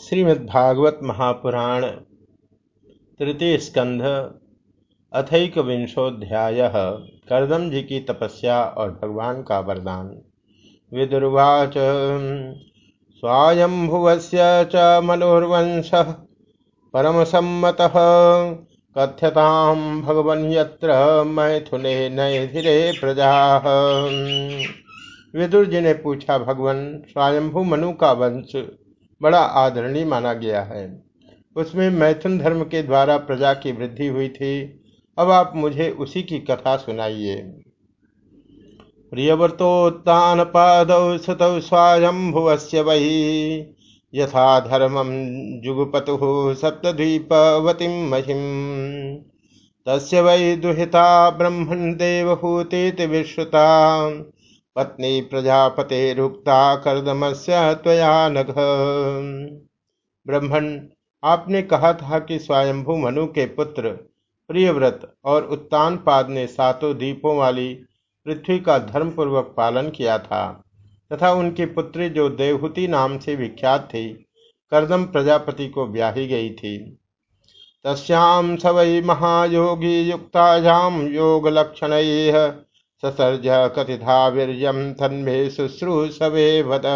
श्रीमद्भागवत महापुराण तृतीय स्कंध अथैकविंशोऽध्यायः। कर्दम जी की तपस्या और भगवान का वरदान। विदुर्वाच स्वायंभुवस्य च मनोर्वंशः परमसम्मतः कथ्यतां भगवन् यत्र मैथुने नैधिरे प्रजाः। विदुर जी ने पूछा, भगवान स्वयंभु मनु का वंश बड़ा आदरणीय माना गया है। उसमें मैथुन धर्म के द्वारा प्रजा की वृद्धि हुई थी। अब आप मुझे उसी की कथा सुनाइए। प्रियव्रतोत्तान पादौ सुतौ स्वायंभुवस्य वै यथा धर्मं जुगुपतुः सप्तद्वीपवतीं महिं तस्य वै दुहिता ब्रह्मन् देवहूतीति विश्रुता पत्नी प्रजापतेरुक्ता कर्दमस्य त्वया नघ। ब्रह्मण, आपने कहा था कि स्वयंभू मनु के पुत्र प्रियव्रत और उत्तानपाद ने सातों द्वीपों वाली पृथ्वी का धर्मपूर्वक पालन किया था तथा उनकी पुत्री जो देवहूति नाम से विख्यात थी कर्दम प्रजापति को ब्याही गई थी। तस्यां स वै महायोगी युक्तायां योग लक्षणैः ससर्ज कथिता वीर्यं तन्मे शुश्रूषवे वद।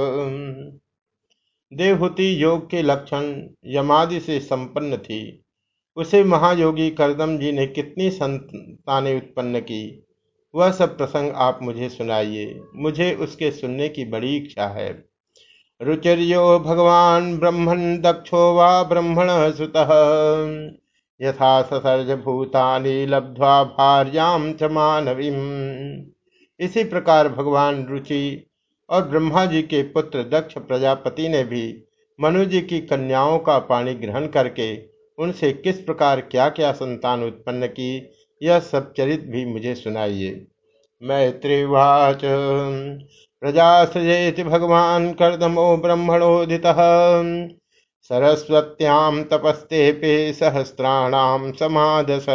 देवहूति योग के लक्षण यमादि से संपन्न थी। उसे महायोगी कर्दम जी ने कितनी संतानें उत्पन्न की, वह सब प्रसंग आप मुझे सुनाइए। मुझे उसके सुनने की बड़ी इच्छा है। रुचिर्यो भगवान ब्रह्मण दक्षो वा ब्रह्मण सुतः यथा ससर्ज भूतानि लब्ध्वा भार्यां च मानवीं। इसी प्रकार भगवान रुचि और ब्रह्मा जी के पुत्र दक्ष प्रजापति ने भी मनु जी की कन्याओं का पाणी ग्रहण करके उनसे किस प्रकार क्या क्या संतान उत्पन्न की, यह सब चरित भी मुझे सुनाइए। मैत्रीवाच प्रजा सृजेति भगवान कर्दमो ब्रह्मणोदितः सरस्वत्यां तपस्तेपे सहस्राणाम समादस।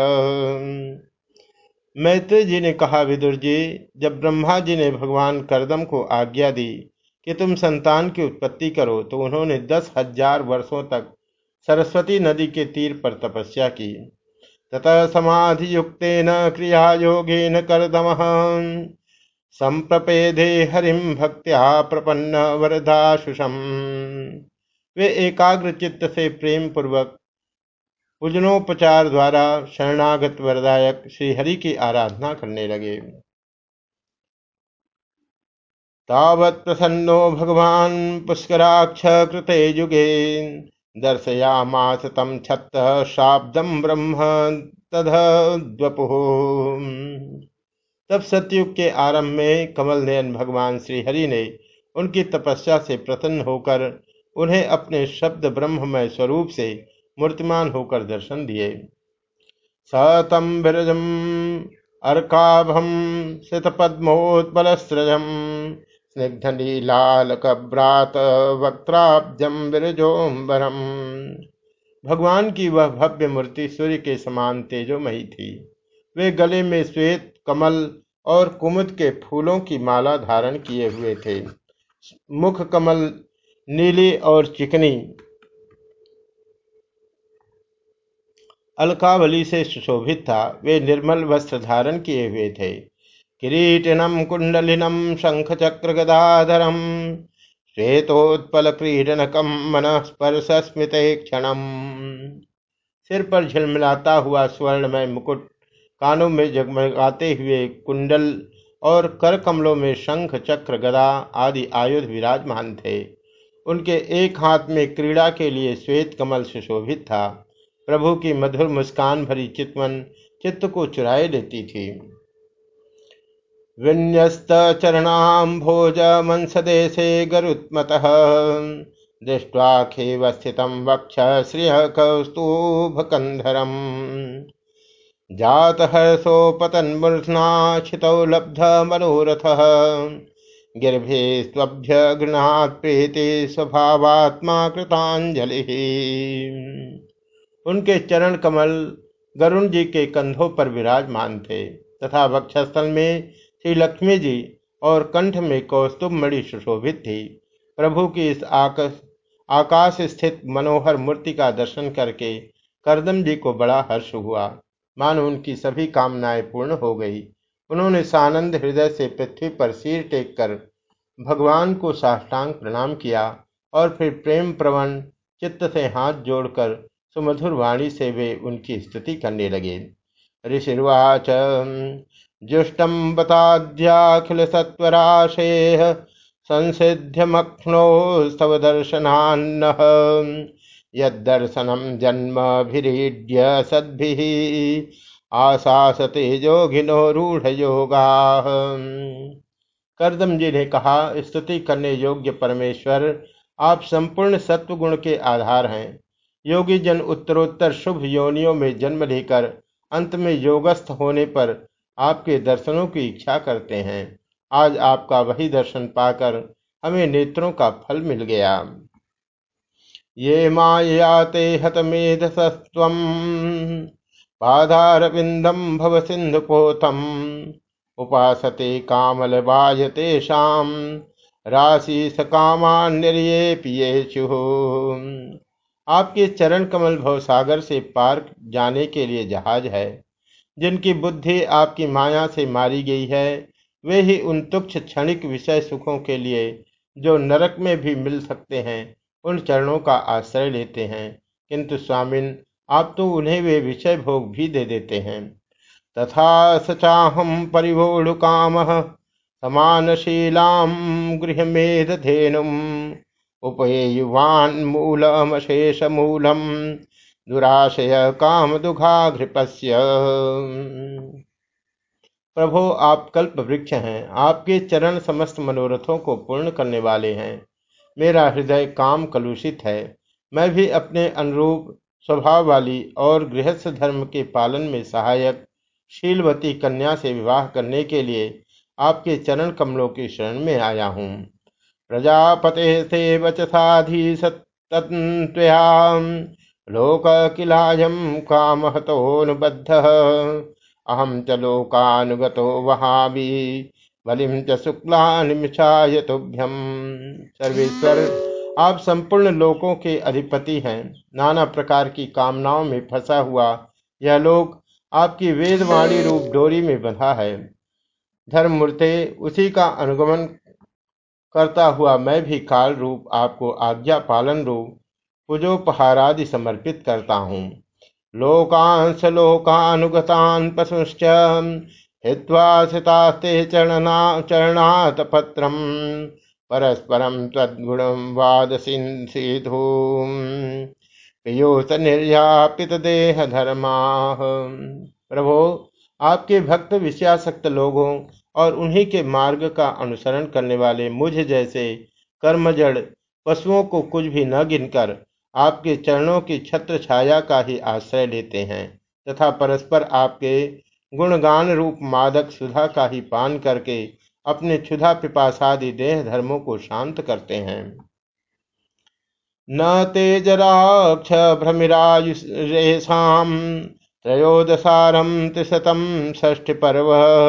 मैत्री जी ने कहा, विदुर जी, जब ब्रह्मा जी ने भगवान कर्दम को आज्ञा दी कि तुम संतान की उत्पत्ति करो तो उन्होंने 10,000 वर्षों तक सरस्वती नदी के तीर पर तपस्या की। ततः समाधि युक्तेन क्रिया योगेन कर्दमः संप्रपेदे हरिम भक्त्या प्रपन्न वरदाशुषम। वे एकाग्र चित्त से प्रेम पूर्वक पूजनोपचार द्वारा शरणागत वरदायक श्रीहरि की आराधना करने लगे। तावत् प्रसन्नो भगवान पुष्कराक्ष कृते युगे दर्शयामास तम छत्तः शाब्दम ब्रह्म तदद्वपुः। तब सतयुग के आरंभ में कमल नयन भगवान श्रीहरि ने उनकी तपस्या से प्रसन्न होकर उन्हें अपने शब्द ब्रह्ममय स्वरूप से मूर्तिमान होकर दर्शन दिए। सतम विरजम अर्काभम सितपद्मोत्पलस्रजम स्निग्धनीलालकव्रात वक्त्राब्जम विरजोम्बरम। भगवान की वह भव्य मूर्ति सूर्य के समान तेजोमयी थी। वे गले में श्वेत कमल और कुमुद के फूलों की माला धारण किए हुए थे। मुख कमल नीली और चिकनी अलकावली से सुशोभित था। वे निर्मल वस्त्र धारण किए हुए थे। किरीटिनम कुंडलिनम शंख चक्र गदाधरम श्वेतोत्पल क्रीडनकम मन स्पर्श स्मिते क्षणम। सिर पर झिलमिलाता हुआ स्वर्णमय मुकुट, कानों में जगमगाते हुए कुंडल और कर कमलों में शंख चक्र गदा आदि आयुध विराजमान थे। उनके एक हाथ में क्रीड़ा के लिए श्वेत कमल सुशोभित था। प्रभु की मधुर मुस्कान भरी चितवन चित्त को चुराए लेती थी। विन्यस्त चरणाम्भोज मंसदेशे गरुत्मतः दृष्ट्वा खेव स्थितं वक्ष श्रियः कौस्तुभकन्धरम् जात हर्षोपतन्मूर्ध्ना क्षितौ लब्ध मनोरथः गिर्भे स्वभ्य गृह्णात् प्रीति स्वभावात्मा कृतांजलि। उनके चरण कमल गरुण जी के कंधों पर विराजमान थे तथा वक्षस्थल में श्री लक्ष्मी जी और कंठ में कौस्तुभ मणि सुशोभित थी। प्रभु की इस आकाश स्थित मनोहर मूर्ति का दर्शन करके करदम जी को बड़ा हर्ष हुआ, मानो उनकी सभी कामनाएं पूर्ण हो गई। उन्होंने सानंद हृदय से पृथ्वी पर सिर टेक कर भगवान को साष्टांग प्रणाम किया और फिर प्रेम प्रवण चित्त से हाथ जोड़कर सुमधुर वाणी से वे उनकी स्तुति करने लगे। ऋषिर्वाच जुष्टं बताद्याखिल सत्वराशेः संसिध्यमक्ष्णोस्तव दर्शनान्नः यद्दर्शनं जन्मभिरीड्य सद्भिः आशासते योगिनो रूढ़योगाः। करदम जी ने कहा, स्तुति करने योग्य परमेश्वर, आप संपूर्ण सत्व गुण के आधार हैं। योगी जन उत्तरोत्तर शुभ योनियों में जन्म लेकर अंत में योगस्थ होने पर आपके दर्शनों की इच्छा करते हैं। आज आपका वही दर्शन पाकर हमें नेत्रों का फल मिल गया। ये माययाते हतमेधसस्त्वं पादारविन्दं भव सिन्धुपोतम् उपासते कामलवाय तेषां राशि सकामान्यर्येऽपि येषुः। आपके चरण कमल भव सागर से पार जाने के लिए जहाज है। जिनकी बुद्धि आपकी माया से मारी गई है, वे ही उन तुच्छ क्षणिक विषय सुखों के लिए जो नरक में भी मिल सकते हैं उन चरणों का आश्रय लेते हैं। किंतु स्वामिन, आप तो उन्हें वे विषय भोग भी दे देते हैं। तथा स चाहम परिवोढु कामः समानशीलां गृहमेधधेनुम् उपयेयुवान्मूलमशेषमूलम् दुराशय कामदुघाघृपस्य। प्रभो, आप कल्प वृक्ष हैं। आपके चरण समस्त मनोरथों को पूर्ण करने वाले हैं। मेरा हृदय काम कलुषित है। मैं भी अपने अनुरूप स्वभाव वाली और गृहस्थ धर्म के पालन में सहायक शीलवती कन्या से विवाह करने के लिए आपके चरण कमलों की शरण में आया हूँ। प्रजापते से वचसाधीशतन्त्वया लोक किलायम कामहतोऽनुबद्धः अहम च लोकानुगतो वहामि बलिम च शुक्लानिमिषाय तुभ्यम। सर्वेश्वर, आप संपूर्ण लोकों के अधिपति हैं। नाना प्रकार की कामनाओं में फंसा हुआ यह लोक आपकी वेदवाणी रूप डोरी में बंधा है। धर्ममूर्ते, उसी का अनुगमन करता हुआ मैं भी काल रूप आपको आज्ञा पालन रूप पूजोपहारादि समर्पित करता हूँ। लोकांश लोकानुगतान पशुश्च हित्वा सितास्ते चरणात पत्रम परस्परम तद्गुणं वादसिन्धूम पियोत निर्यापित देह धर्मा। प्रभो, आपके भक्त विषयासक्त लोगों और उन्हीं के मार्ग का अनुसरण करने वाले मुझ जैसे कर्मजड़ पशुओं को कुछ भी न गिनकर आपके चरणों की छत्र छाया का ही आश्रय लेते हैं तथा परस्पर आपके गुणगान रूप मादक सुधा का ही पान करके अपने क्षुधा पिपासादि देह धर्मों को शांत करते हैं। न ते जराक्ष भ्रमिरायुरेषां त्रयोदशारं त्रिशतं षष्ठिपर्व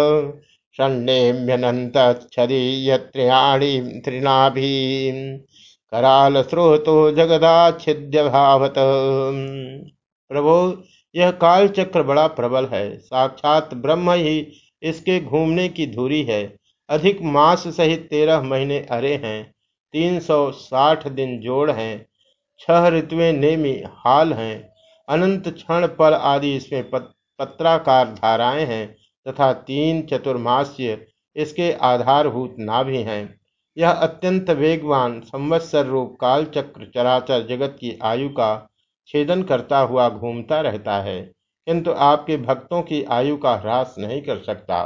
षण्डेम्यनन्तच्छदि यत्र्याणि त्रिनाभिः करालस्रोतो जगदाच्छिद्य भावत। प्रभु, यह काल चक्र बड़ा प्रबल है। साक्षात ब्रह्म ही इसके घूमने की धुरी है। अधिक मास सहित 13 महीने अरे हैं, 360 दिन जोड़ हैं, 6 ऋतुएं नेमी हाल हैं, अनंत क्षण पल आदि इसमें पत्राकार धाराएं हैं तथा 3 चतुर्मास्य इसके आधारभूत नाभि हैं। यह अत्यंत वेगवान संवत्सर रूप काल चक्र चराचर जगत की आयु का छेदन करता हुआ घूमता रहता है, किंतु आपके भक्तों की आयु का ह्रास नहीं कर सकता।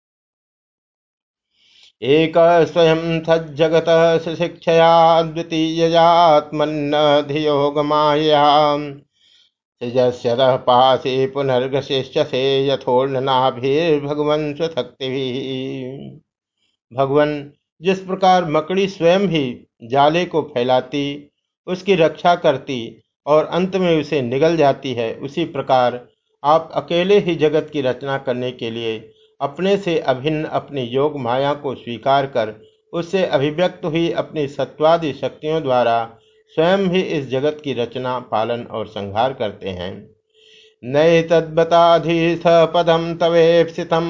एक स्वयं सज्जगत शिक्षया द्वितीयात्मन्न धियो गमाया सृजस्यतः पाशे पुनर्गशिष्यसे यथोर्णनाभिर्भगवन् स्वशक्तिभिः। भगवन, जिस प्रकार मकड़ी स्वयं ही जाले को फैलाती, उसकी रक्षा करती और अंत में उसे निगल जाती है, उसी प्रकार आप अकेले ही जगत की रचना करने के लिए अपने से अभिन्न अपनी योग माया को स्वीकार कर उससे अभिव्यक्त हुई अपनी सत्वादि शक्तियों द्वारा स्वयं ही इस जगत की रचना, पालन और संहार करते हैं। नैतद्बताधीश पदम तवेप्सितम्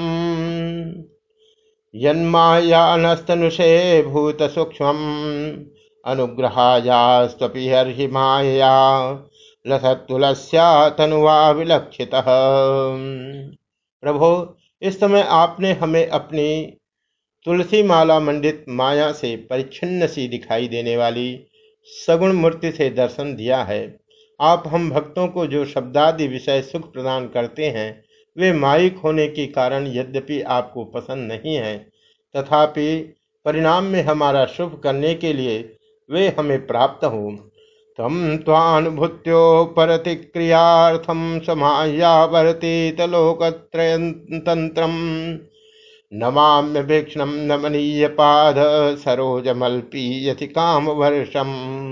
यन्मायानस्तनुषे भूत सूक्ष्म अनुग्रहायास्त्वपि हर्हि मायया लसत्तुलस्या तनुवा विलक्षितः। प्रभो, इस समय आपने हमें अपनी तुलसी माला मंडित माया से परिच्छिन्न सी दिखाई देने वाली सगुण मूर्ति से दर्शन दिया है। आप हम भक्तों को जो शब्दादि विषय सुख प्रदान करते हैं, वे मायिक होने के कारण यद्यपि आपको पसंद नहीं है, तथापि परिणाम में हमारा शुभ करने के लिए वे हमें प्राप्त हो। तम त्वानुभूत्यो परतिक्रियार्थम समाह्यावर्तित लोकत्रयतंत्रम नमाम्य भीक्षणम नमनीय पाद सरोजमल्पीयति काम वर्षम।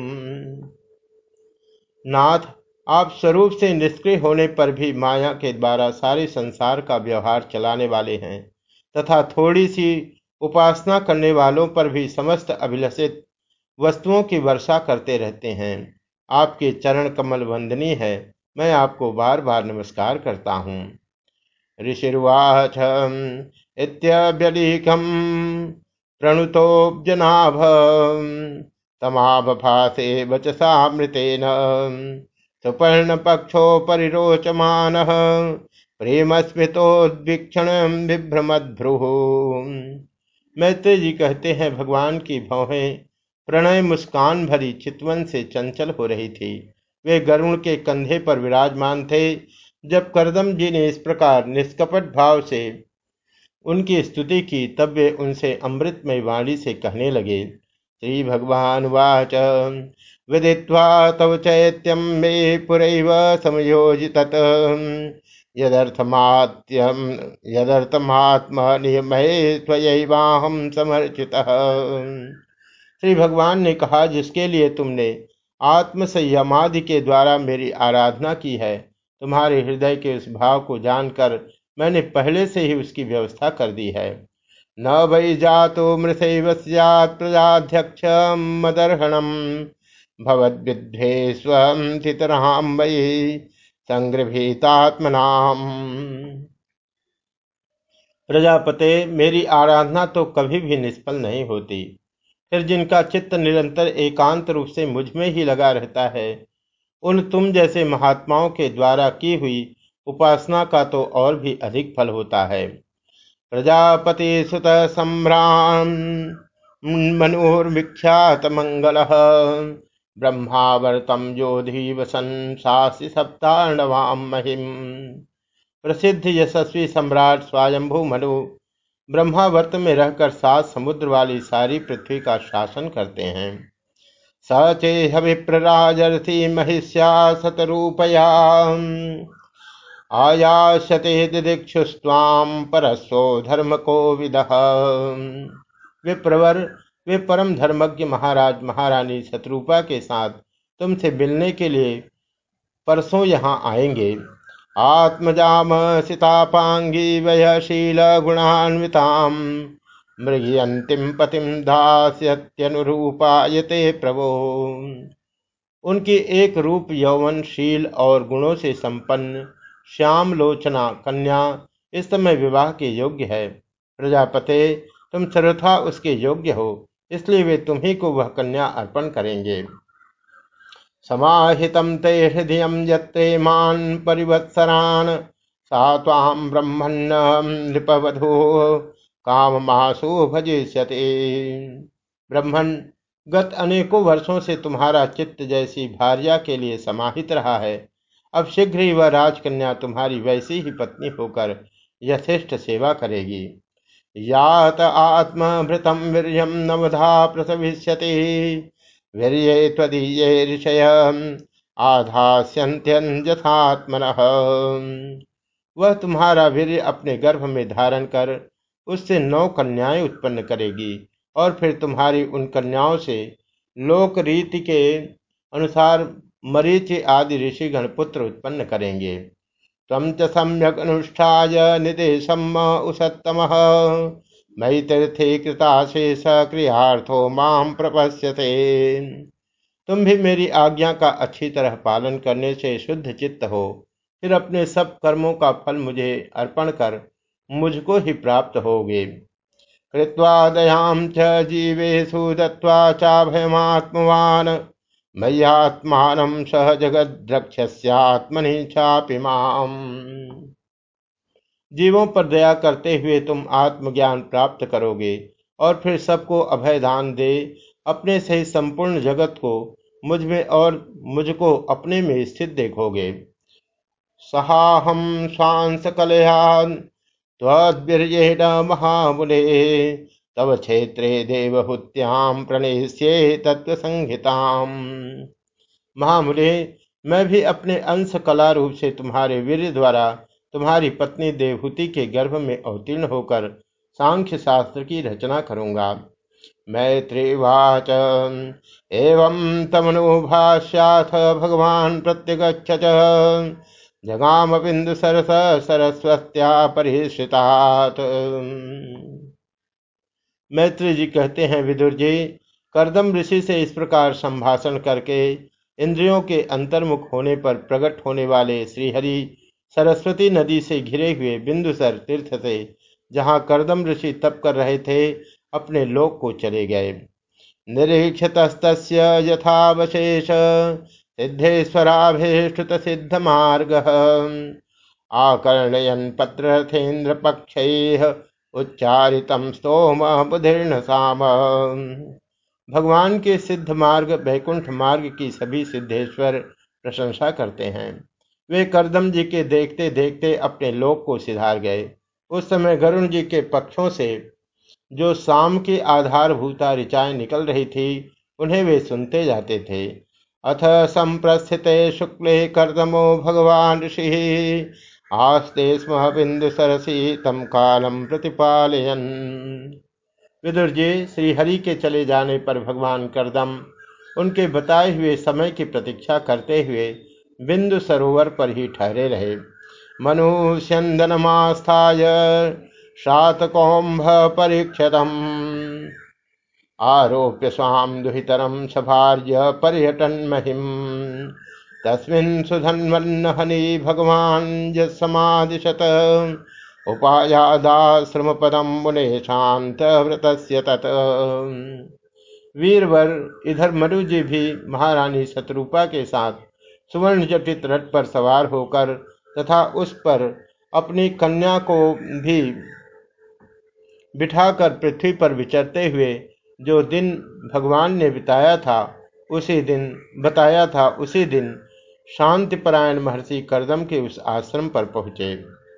नाथ, आप स्वरूप से निष्क्रिय होने पर भी माया के द्वारा सारे संसार का व्यवहार चलाने वाले हैं तथा थोड़ी सी उपासना करने वालों पर भी समस्त अभिलषित वस्तुओं की वर्षा करते रहते हैं। आपके चरण कमल वंदनीय है, मैं आपको बार बार नमस्कार करता हूँ। ऋषिर्वाच इत्यभ्यलीकं प्रणुतोऽब्जनाभ तमाभभासे वचसामृतेन सुपर्णपक्षोपरिरोचमानः प्रेमस्मितोद्वीक्षणं बिभ्रमद्भ्रुः। मैत्रेय जी कहते हैं, भगवान की भौहें प्रणय मुस्कान भरी चितवन से चंचल हो रही थी। वे गरुण के कंधे पर विराजमान थे। जब करदम जी ने इस प्रकार निष्कपट भाव से उनकी स्तुति की, तब वे उनसे अमृतमय वाणी से कहने लगे। श्री भगवान वाच विदित्वा तव चैत्यम मे पुरैव समयोजितत यदर्थमात्यम यदर्थमात्मनियमये त्वयैवाहं समर्चितः। श्री भगवान ने कहा, जिसके लिए तुमने आत्म संयमादि के द्वारा मेरी आराधना की है, तुम्हारे हृदय के उस भाव को जानकर मैंने पहले से ही उसकी व्यवस्था कर दी है। न वै जातो मृषैव स्यात् प्रजाध्यक्ष मदर्हणम भवद्विद्धे स्वं चितरहां वै संगृभीतात्मनाम। प्रजापते, मेरी आराधना तो कभी भी निष्फल नहीं होती। फिर जिनका चित्त निरंतर एकांत रूप से मुझ में ही लगा रहता है, उन तुम जैसे महात्माओं के द्वारा की हुई उपासना का तो और भी अधिक फल होता है। प्रजापति सुत सम्राम मनोर्विख्यात मंगल ब्रह्मावर्तम योधी वसन सासी सप्तार्णवाम महिम। प्रसिद्ध यशस्वी सम्राट स्वयंभू मनु ब्रह्मावर्त में रहकर 7 समुद्र वाली सारी पृथ्वी का शासन करते हैं। सचेह विप्रराजर्षि महिष्या शतरूपया आयास्यते दिदिक्षुस्त्वां परस्वो धर्म को विदः। विप्रवर, वे परम धर्मज्ञ महाराज महारानी शत्रुपा के साथ तुमसे मिलने के लिए परसों यहाँ आएंगे। आत्मजाम सितापांगी वयशील गुणान्विताम मृगयंतिम पतिम दास्यत्यनुरूपायते प्रभो। उनकी एक रूप यौवन शील और गुणों से संपन्न श्याम लोचना कन्या इस समय विवाह के योग्य है। प्रजापते, तुम सर्वथा उसके योग्य हो, इसलिए वे तुम्ही को वह कन्या अर्पण करेंगे। समाहितं ते हृदय यत्ते मान परिवत्सरान् सा त्वां ब्रह्मन्न नृपवधू काममासु भजिष्यति। ब्रह्मण, गत अनेकों वर्षों से तुम्हारा चित्त जैसी भार्या के लिए समाहित रहा है, अब शीघ्र ही वह राजकन्या तुम्हारी वैसी ही पत्नी होकर यथेष्ट सेवा करेगी। यात आत्मभृतं वीर्यं नवधा प्रसविष्यति वीर्ये त्वदीये ऋषय आधास्यन्त्यन्यथात्मनः। वह तुम्हारा वीर्य अपने गर्भ में धारण कर उससे 9 कन्याएं उत्पन्न करेगी और फिर तुम्हारी उन कन्याओं से लोक रीति के अनुसार मरीचि आदि ऋषिगण पुत्र उत्पन्न करेंगे। त्वं च सम्यक् अनुष्ठाय निदेशम् उसत्तमः मयि तीर्थे कृताशेष क्रियार्थो मां प्रपश्यते। तुम भी मेरी आज्ञा का अच्छी तरह पालन करने से शुद्ध चित्त हो, फिर अपने सब कर्मों का फल मुझे अर्पण कर मुझको ही प्राप्त होगे। कृत्वा दयां च जीवेषु दत्त्वा चाभयमात्मवान् मय्यात्मानं सह जगद्रक्षस्यात्मनि चापि माम्। जीवों पर दया करते हुए तुम आत्मज्ञान प्राप्त करोगे और फिर सबको अभय दान दे अपने सहित संपूर्ण जगत को मुझ में और मुझको अपने में स्थित देखोगे। सहाहम श्वांस कलयान त्वद्वीर्येण महामुने तव क्षेत्रे देवहूत्याम प्रणेष्ये तत्व संहिताम। महामुने, मैं भी अपने अंश कला रूप से तुम्हारे वीर्य द्वारा तुम्हारी पत्नी देवहूति के गर्भ में अवतीर्ण होकर सांख्य शास्त्र की रचना करूंगा। मैत्रीवाच एवं तमनुभाष्याथ भगवान प्रत्यगच्छ च जगाम बिंदु सरस सरस्वत्या परिश्रितात्। मैत्री जी कहते हैं, विदुर जी, करदम ऋषि से इस प्रकार संभाषण करके इंद्रियों के अंतर्मुख होने पर प्रकट होने वाले श्रीहरि सरस्वती नदी से घिरे हुए बिंदुसर तीर्थ से, जहाँ करदम ऋषि तप कर रहे थे, अपने लोक को चले गए। निरीक्षतस्तस्य यथावशेष सिद्धेश्वराभीष्टुत सिद्ध मार्ग आकर्णयन पत्रथेन्द्र पक्षैः उच्चारितम स्तोम बुधिर्न साम। भगवान के सिद्ध मार्ग बैकुंठ मार्ग की सभी सिद्धेश्वर प्रशंसा करते हैं। वे करदम जी के देखते देखते अपने लोक को सिधार गए। उस समय गरुण जी के पक्षों से जो शाम की आधारभूता ऋचाएं निकल रही थी, उन्हें वे सुनते जाते थे। अथ संप्रस्थिते शुक्ले कर्दमो भगवान ऋषि आस्ते स्म बिंदु सरसी तम कालम प्रतिपालयन। विदुर जी, श्रीहरि के चले जाने पर भगवान करदम उनके बताए हुए समय की प्रतीक्षा करते हुए बिंदु सरोवर पर ही ठहरे रहे। मनुष्यंदनमास्थाय शातकौंभ परीक्षतम् आरोप्य स्वाम दुहितरम सभार्य पर्यटन महिम तस्मिन् सुधन्वन्नहनि भगवान यत्समादिशत उपायादाश्रम पदम मुने शांत व्रतस्य तत। वीरवर, इधर मनु जी भी महारानी शत्रुपा के साथ सुवर्ण जटित रथ पर सवार होकर तथा उस पर अपनी कन्या को भी बिठाकर पृथ्वी पर विचरते हुए जो दिन भगवान ने बताया था, उसी दिन शांतिपरायण महर्षि करदम के उस आश्रम पर पहुंचे।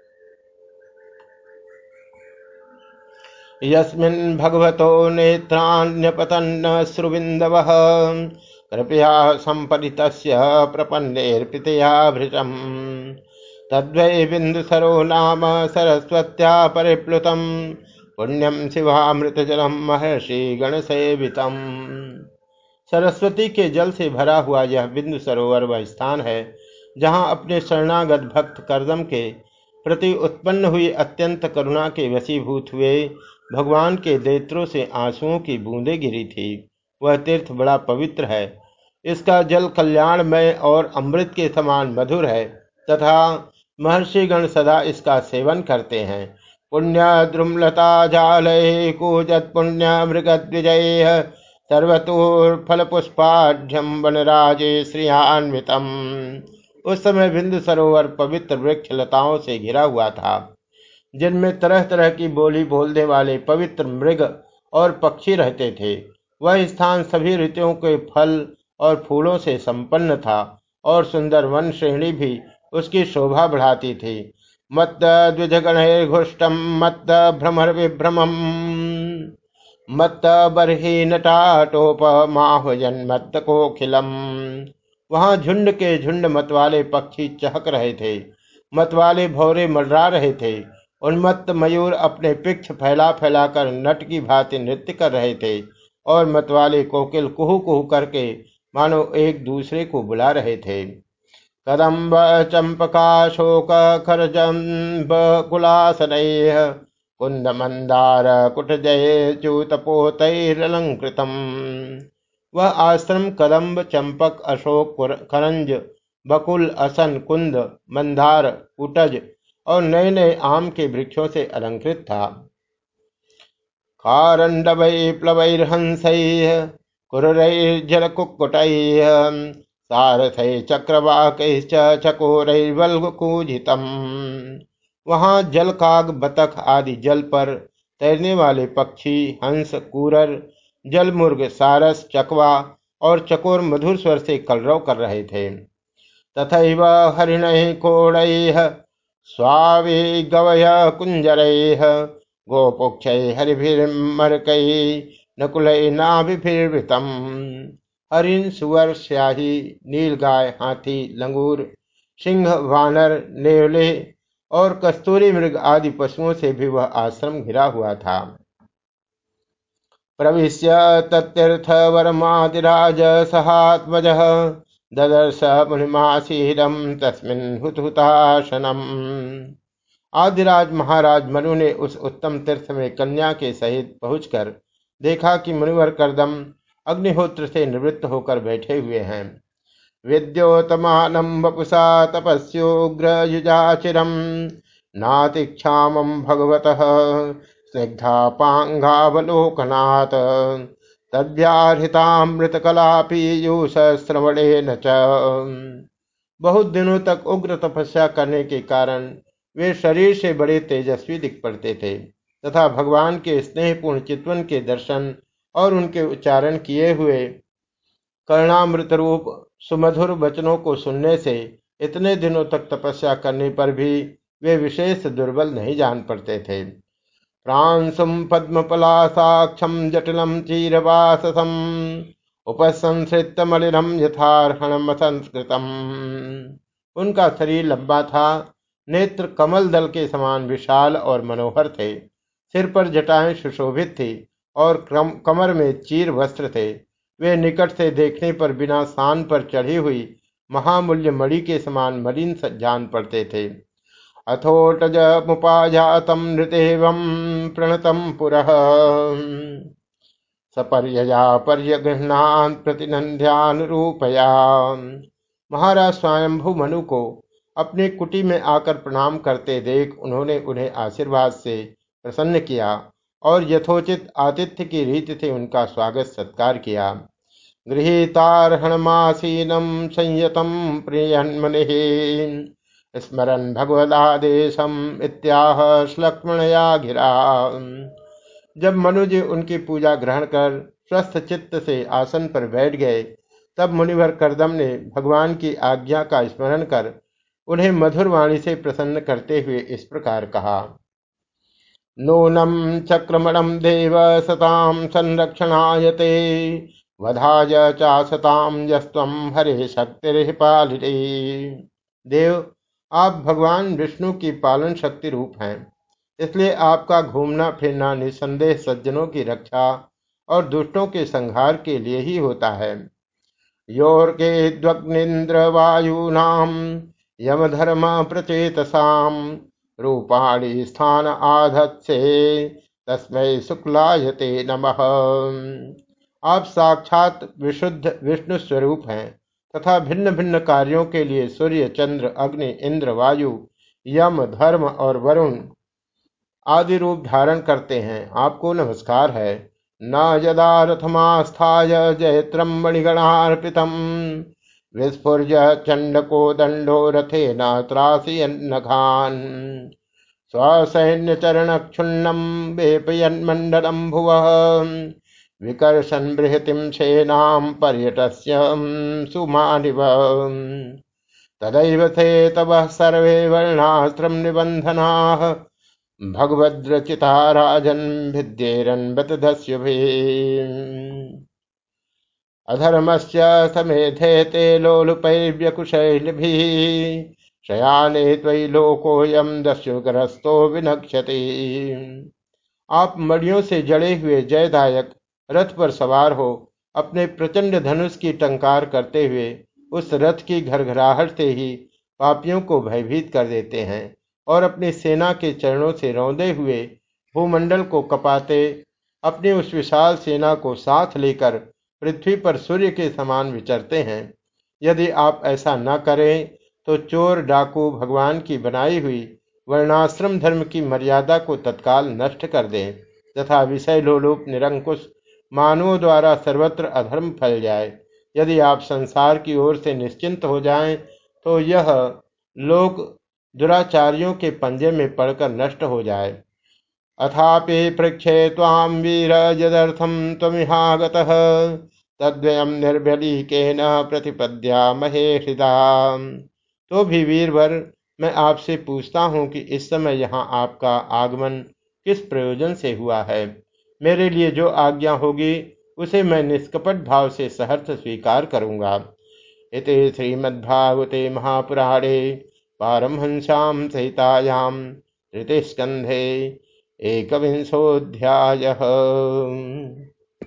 यस्मिन् भगवतो नेत्राण्यपतन्न श्रुबिन्दवः कृपया संपरितस्य प्रपन्नेऽर्पितया भृशम् तद्वै बिन्दुसरो नाम सरस्वत्या परिप्लुतम् पुण्यम शिवामृतजलम महर्षि गणसेवितम्। सरस्वती के जल से भरा हुआ यह बिंदु सरोवर वह स्थान है जहाँ अपने शरणागत भक्त करदम के प्रति उत्पन्न हुई अत्यंत करुणा के वशीभूत हुए भगवान के नेत्रों से आंसुओं की बूंदें गिरी थी। वह तीर्थ बड़ा पवित्र है। इसका जल कल्याणमय और अमृत के समान मधुर है तथा महर्षिगण सदा इसका सेवन करते हैं। पुण्य द्रुमलता जालय कूजत पुण्य मृगद्विजय सर्वतोर्फल पुष्पाढ्यम वनराजे श्रियान्वितम। उस समय बिंदु सरोवर पवित्र वृक्ष लताओं से घिरा हुआ था, जिनमें तरह तरह की बोली बोलने वाले पवित्र मृग और पक्षी रहते थे। वह स्थान सभी ऋतुओं के फल और फूलों से संपन्न था और सुंदर वन श्रेणी भी उसकी शोभा बढ़ाती थी। मत्त द्विजगणैर्घुष्टम मत्त भ्रमर विभ्रमम मत्त बर्हि नटाटोप माहुजन मत्त कोकिलम। वहां झुंड के झुंड मतवाले पक्षी चहक रहे थे, मतवाले भौरे मंडरा रहे थे। उन्मत्त मयूर अपने पिच्छ फैला फैलाकर नट की भांति नृत्य कर रहे थे और मतवाले कोकिल कुहू कुहू करके मानो एक दूसरे को बुला रहे थे। कदम्ब चंपकाशोक खरजम्ब कुलासनैः कुंद मंदार कुटजय च्यूतपोतैरलंकृतम्। वह आश्रम कदम्ब, चंपक, अशोक, करंज, बकुल, असन, कुंद, मंदार, कुटज और नए नए आम के वृक्षों से अलंकृत था। कारंडवै प्लवैर्हंसैः कुररैर्जलकुक्कुटैः सारथैः चक्रवाकैश्च चकोरैर्वल्गकूजितम्। वहाँ जलकाग, बतख आदि जल पर तैरने वाले पक्षी, हंस, कूरर, जलमुर्ग, सारस, चकवा और चकोर मधुर स्वर से कलरव कर रहे थे। तथैव हरिणैः कोणैः स्वाविगवय कुञ्जरैः गोपुक्षैः हरिभिर्मरकैः नकुलैर्नाभिभिर्वृतम्। हरिण, सुअर, स्याही, नीलगाय, हाथी, लंगूर, सिंह, वानर, नेवले और कस्तूरी मृग आदि पशुओं से भी वह आश्रम घिरा हुआ था। प्रविश्य तत्तीर्थवरमादिराज सहात्मजः ददर्श मुनिमासीरम तस्मिन् हुतहुताशनम्। आदिराज महाराज मनु ने उस उत्तम तीर्थ में कन्या के सहित पहुंचकर देखा कि मुनिवर कर्दम अग्निहोत्र से निवृत्त होकर बैठे हुए हैं। विद्योतमानं वपुषा तपस्योग्रयुजाचिरं नातिक्षामं भगवतः स्निग्धापाङ्गावलोकनात् तद्व्याहृतामृतकला पीयूषश्रवणेन च। बहुत दिनों तक उग्र तपस्या करने के कारण वे शरीर से बड़े तेजस्वी दिख पड़ते थे तथा भगवान के स्नेहपूर्ण चितवन के दर्शन और उनके उच्चारण किए हुए कर्णामृत रूप सुमधुर वचनों को सुनने से इतने दिनों तक तपस्या करने पर भी वे विशेष दुर्बल नहीं जान पड़ते थे। प्रांसुम पद्मपलासाक्षम जटिलम चीरवाससम उपसंसृत मलिनम यथार्हणम संस्कृतम। उनका शरीर लंबा था, नेत्र कमल दल के समान विशाल और मनोहर थे, सिर पर जटाएं सुशोभित थी और कमर में चीर वस्त्र थे। वे निकट से देखने पर बिना सान पर चढ़ी हुई महामूल्य मणि के समान मलिन जान पड़ते थे। अथोटज मुपाजातम नृतेवं प्रणतम पुरः सपर्यया पर्यगृह्णान प्रतिनंध्यानुरूपया। महाराज स्वयंभू मनु को अपने कुटी में आकर प्रणाम करते देख उन्होंने उन्हें आशीर्वाद से प्रसन्न किया और यथोचित आतिथ्य की रीति से उनका स्वागत सत्कार किया। गृहीतार्हणमासीनं संयतं प्रियन्मनिः स्मरन् भगवदादेशम् इत्याह श्लक्ष्मणया गिरा। जब मनुजी उनकी पूजा ग्रहण कर स्वस्थ चित्त से आसन पर बैठ गए तब मुनिवर कर्दम ने भगवान की आज्ञा का स्मरण कर उन्हें मधुर वाणी से प्रसन्न करते हुए इस प्रकार कहा। नूनम चक्रमणम देव सताम संरक्षणाय ते वधाय चासताम यस्त्वं हरे शक्तिर्पालिते। देव, आप भगवान विष्णु की पालन शक्ति रूप हैं, इसलिए आपका घूमना फिरना निसंदेह सज्जनों की रक्षा और दुष्टों के संहार के लिए ही होता है। योर्के द्वग्निन्द्र वायूनाम यमधर्म प्रचेतसाम रूपाणि स्थान आधत्से तस्मै शुक्लायते नमः। आप साक्षात विशुद्ध विष्णु स्वरूप हैं तथा भिन्न भिन्न कार्यों के लिए सूर्य, चंद्र, अग्नि, इंद्र, वायु, यम, धर्म और वरुण आदि रूप धारण करते हैं। आपको नमस्कार है। न यदा रथमास्थाय जयत्रम मणिगणार्पितम विस्फुर्य चंडको दंडो रथेन त्रासयन्नघान् स्वसैन्यचरण क्षुण्णं वेपयन्मण्डलं भुवः विकर्षन् बृहतिं सेनां पर्यटस्य सुमानिव। तदैव ते तव सर्वे वर्णाश्रम निबन्धनाः भगवद्रचिता राजन् भिद्येरन् बतधस्युभिः। अधर्मस्य समेधे ते लोलुपैर्व्यकुशैर्भिः शयाने त्वयि लोकोऽयं दस्युग्रस्तो विनक्ष्यति। आप मड़ियों से जड़े हुए जयदायक रथ पर सवार हो अपने प्रचंड धनुष की टंकार करते हुए उस रथ की घरघराहट से ही पापियों को भयभीत कर देते हैं और अपनी सेना के चरणों से रौंदे हुए भूमंडल को कपाते अपनी उस विशाल सेना को साथ लेकर पृथ्वी पर सूर्य के समान विचरते हैं। यदि आप ऐसा न करें तो चोर डाकू भगवान की बनाई हुई वर्णाश्रम धर्म की मर्यादा को तत्काल नष्ट कर दें तथा विषय लोलुप निरंकुश मानवों द्वारा सर्वत्र अधर्म फैल जाए। यदि आप संसार की ओर से निश्चिंत हो जाएं तो यह लोक दुराचारियों के पंजे में पड़कर नष्ट हो जाए। अथापि पृक्षे त्वां वीर यदर्थं त्वमिहागतः तद्वयं निर्भलीकेन प्रतिपद्यामहे हृदा। तो भी वीरवर, मैं आपसे पूछता हूँ कि इस समय यहाँ आपका आगमन किस प्रयोजन से हुआ है। मेरे लिए जो आज्ञा होगी उसे मैं निष्कपट भाव से सहर्ष स्वीकार करूँगा। इति श्रीमद्भागवते महापुराणे पारमहंस्यां सहितायां तृतीय स्कंधे एकविंशोऽध्यायः।